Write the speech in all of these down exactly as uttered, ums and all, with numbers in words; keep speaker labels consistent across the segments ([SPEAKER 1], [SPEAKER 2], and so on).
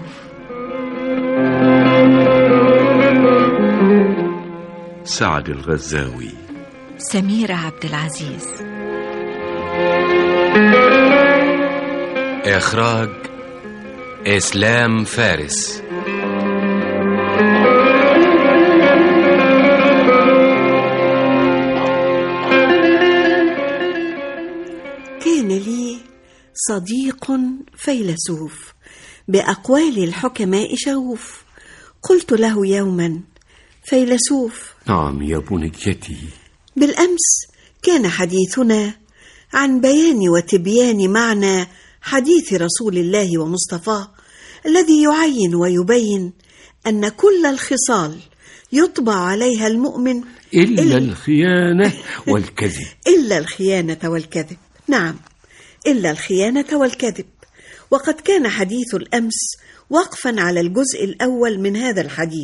[SPEAKER 1] سعد الغزاوي.
[SPEAKER 2] سميرة عبد العزيز.
[SPEAKER 3] إخراج إسلام فارس.
[SPEAKER 4] كان لي صديق فيلسوف بأقوال الحكماء شغوف. قلت له يوما: فيلسوف.
[SPEAKER 5] نعم يا بنيتي.
[SPEAKER 4] بالأمس كان حديثنا عن بيان وتبيان معنى حديث رسول الله ومصطفاه الذي يعين ويبين أن كل الخصال يطبع عليها المؤمن
[SPEAKER 5] إلا, إلا الخيانة والكذب.
[SPEAKER 4] إلا الخيانة والكذب. نعم، إلا الخيانة والكذب. وقد كان حديث الأمس وقفا على الجزء الأول من هذا الحديث،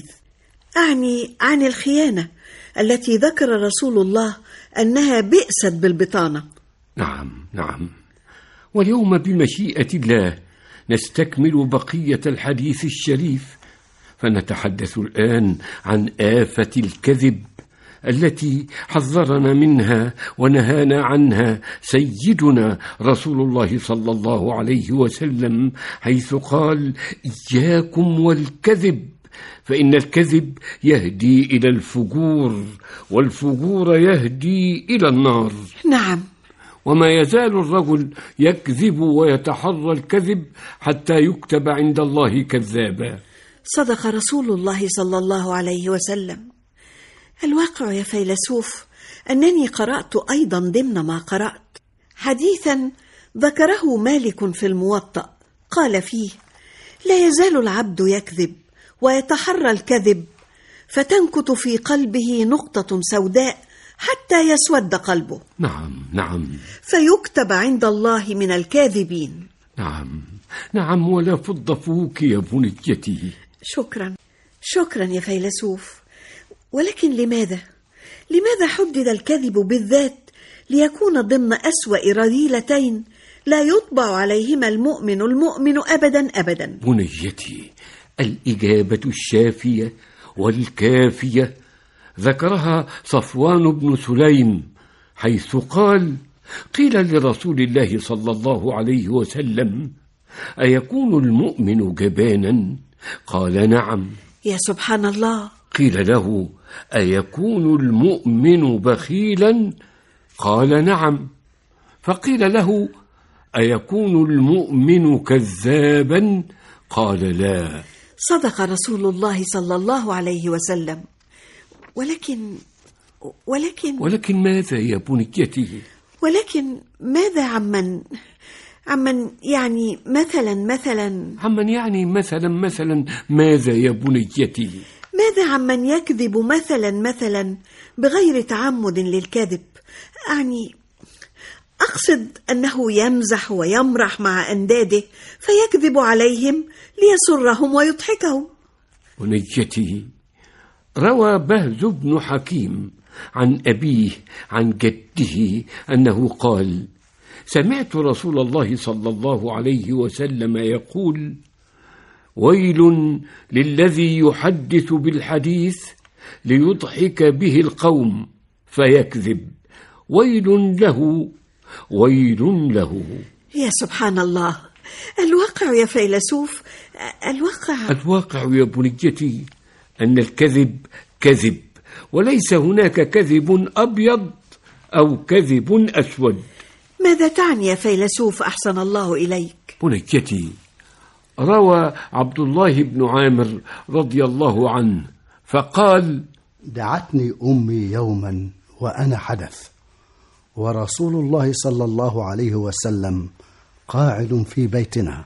[SPEAKER 4] أعني عن الخيانة التي ذكر رسول الله أنها بئست بالبطانة.
[SPEAKER 5] نعم نعم. واليوم بمشيئة الله نستكمل بقية الحديث الشريف، فنتحدث الآن عن آفة الكذب التي حذرنا منها ونهانا عنها سيدنا رسول الله صلى الله عليه وسلم، حيث قال: إياكم والكذب، فإن الكذب يهدي إلى الفجور، والفجور يهدي إلى النار.
[SPEAKER 4] نعم.
[SPEAKER 5] وما يزال الرجل يكذب ويتحرى الكذب حتى يكتب عند الله كذابا.
[SPEAKER 4] صدق رسول الله صلى الله عليه وسلم. الواقع يا فيلسوف أنني قرأت أيضا ضمن ما قرأت حديثا ذكره مالك في الموطأ، قال فيه: لا يزال العبد يكذب ويتحرى الكذب فتنكت في قلبه نقطة سوداء حتى يسود قلبه.
[SPEAKER 5] نعم نعم.
[SPEAKER 4] فيكتب عند الله من الكاذبين.
[SPEAKER 5] نعم نعم. ولا فض فوك يا بنيتي.
[SPEAKER 4] شكرا شكرا يا فيلسوف. ولكن لماذا لماذا حدد الكذب بالذات ليكون ضمن أسوأ رذيلتين لا يطبع عليهما المؤمن المؤمن أبدا أبدا؟
[SPEAKER 5] بنيتي، الإجابة الشافية والكافية ذكرها صفوان بن سليم، حيث قال: قيل لرسول الله صلى الله عليه وسلم: أيكون المؤمن جبانا؟ قال: نعم.
[SPEAKER 4] يا سبحان الله.
[SPEAKER 5] قيل له: أيكون المؤمن بخيلا؟ قال: نعم. فقيل له: أيكون المؤمن كذابا؟ قال: لا.
[SPEAKER 4] صدق رسول الله صلى الله عليه وسلم. ولكن ولكن
[SPEAKER 5] ولكن ماذا يا بنيتي؟
[SPEAKER 4] ولكن ماذا عمن عمن يعني مثلا مثلا
[SPEAKER 5] عمن يعني مثلا مثلا ماذا يا بنيتي؟
[SPEAKER 4] ماذا عمن يكذب مثلا مثلا بغير تعمد للكذب؟ أعني أقصد أنه يمزح ويمرح مع أنداده فيكذب عليهم ليسرهم ويضحكهم.
[SPEAKER 5] بنيتي، روى بهز بن حكيم عن أبيه عن جده أنه قال: سمعت رسول الله صلى الله عليه وسلم يقول: ويل للذي يحدث بالحديث ليضحك به القوم فيكذب، ويل له ويل له.
[SPEAKER 4] يا سبحان الله. الواقع يا فيلسوف، الواقع
[SPEAKER 5] الواقع يا بنيتي أن الكذب كذب، وليس هناك كذب أبيض أو كذب أسود.
[SPEAKER 4] ماذا تعني يا فيلسوف أحسن الله إليك؟
[SPEAKER 5] بنيتي، روى عبد الله بن عامر رضي الله عنه فقال:
[SPEAKER 6] دعتني أمي يوما وأنا حدث، ورسول الله صلى الله عليه وسلم قاعد في بيتنا،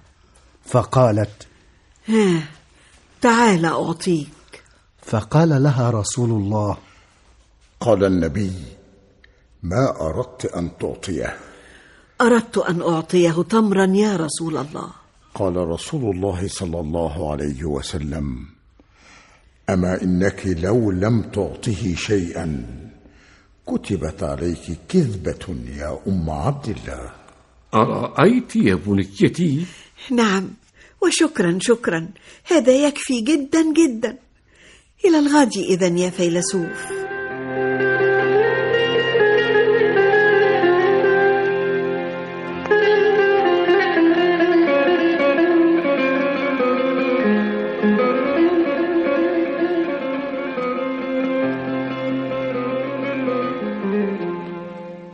[SPEAKER 6] فقالت:
[SPEAKER 4] ها تعال أعطيك.
[SPEAKER 6] فقال لها رسول الله:
[SPEAKER 7] قال النبي: ما أردت أن تعطيه؟
[SPEAKER 4] أردت أن أعطيه تمرا يا رسول الله.
[SPEAKER 7] قال رسول الله صلى الله عليه وسلم: أما إنك لو لم تعطه شيئا كتبت عليك كذبة يا أم عبد الله.
[SPEAKER 5] أرأيت يا بنيتي؟
[SPEAKER 4] نعم، وشكرا شكرا، هذا يكفي جدا جدا. إلى الغد إذن يا فيلسوف.